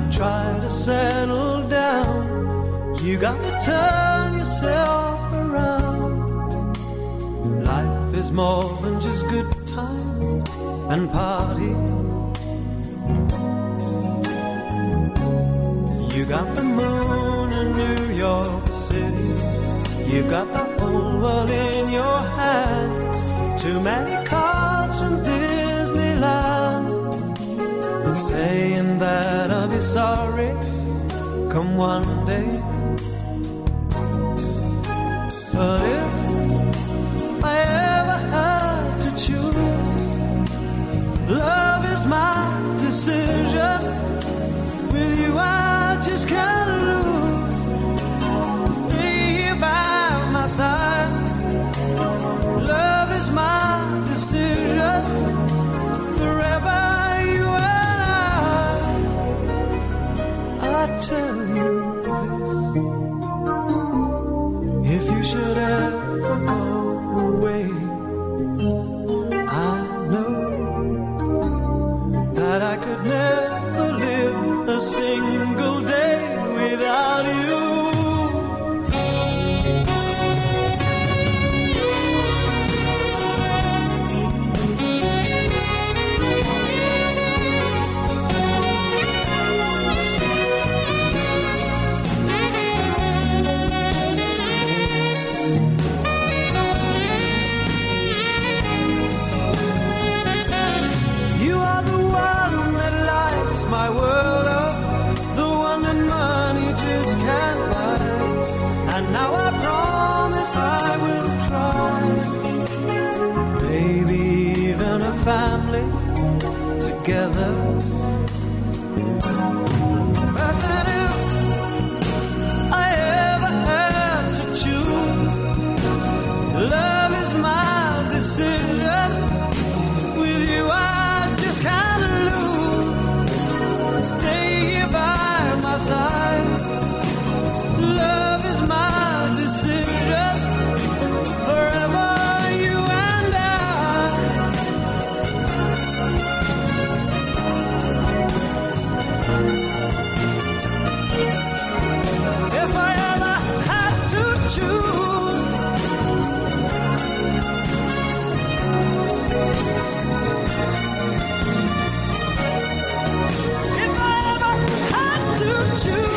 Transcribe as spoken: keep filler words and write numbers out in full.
try to settle down, you got to turn yourself around. Life is more than just good times and parties. You got the moon in New York City, you've got the whole world in your hands. Too many cards from Disneyland, saying that I'll be sorry come one day. But if I ever had to choose, love is my decision. With you I just can't lose. Stay here by my side. Love is my decision. Forever you and I. I tell you this, if you should ever go away, I know that I could never live a single day without you. My world up, the one that money just can't buy. And now I promise I will try. Maybe even a family together. But then if I ever had to choose, love is my decision. With you I just can't lose. Stay here by my side. Love is my decision. Forever you and I. If I ever had to choose, if I ever had to choose.